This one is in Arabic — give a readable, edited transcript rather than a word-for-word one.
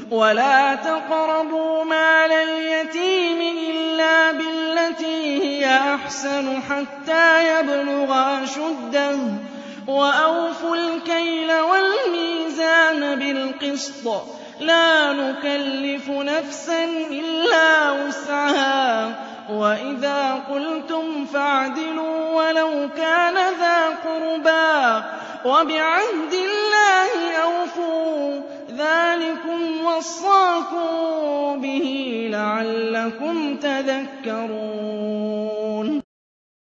وَلَا تَقْرَبُوا مَالَ الْيَتِيمِ إِلَّا بِالَّتِي هِيَ أَحْسَنُ حَتَّىٰ يَبْلُغَ أَشُدَّهُ ۖ وَأَوْفُوا الْكَيْلَ وَالْمِيزَانَ بِالْقِسْطِ ۖ لَا نُكَلِّفُ نَفْسًا إِلَّا وُسْعَهَا ۖ وَإِذَا قُلْتُمْ فَاعْدِلُوا وَلَوْ كَانَ ذَا قُرْبَىٰ ۖ وَبِعَهْدِ اللَّهِ أَوْفُوا ۚ ذَٰلِكُمْ وَصَّاكُم بِهِ لَعَلَّكُمْ تَذَكَّرُونَ.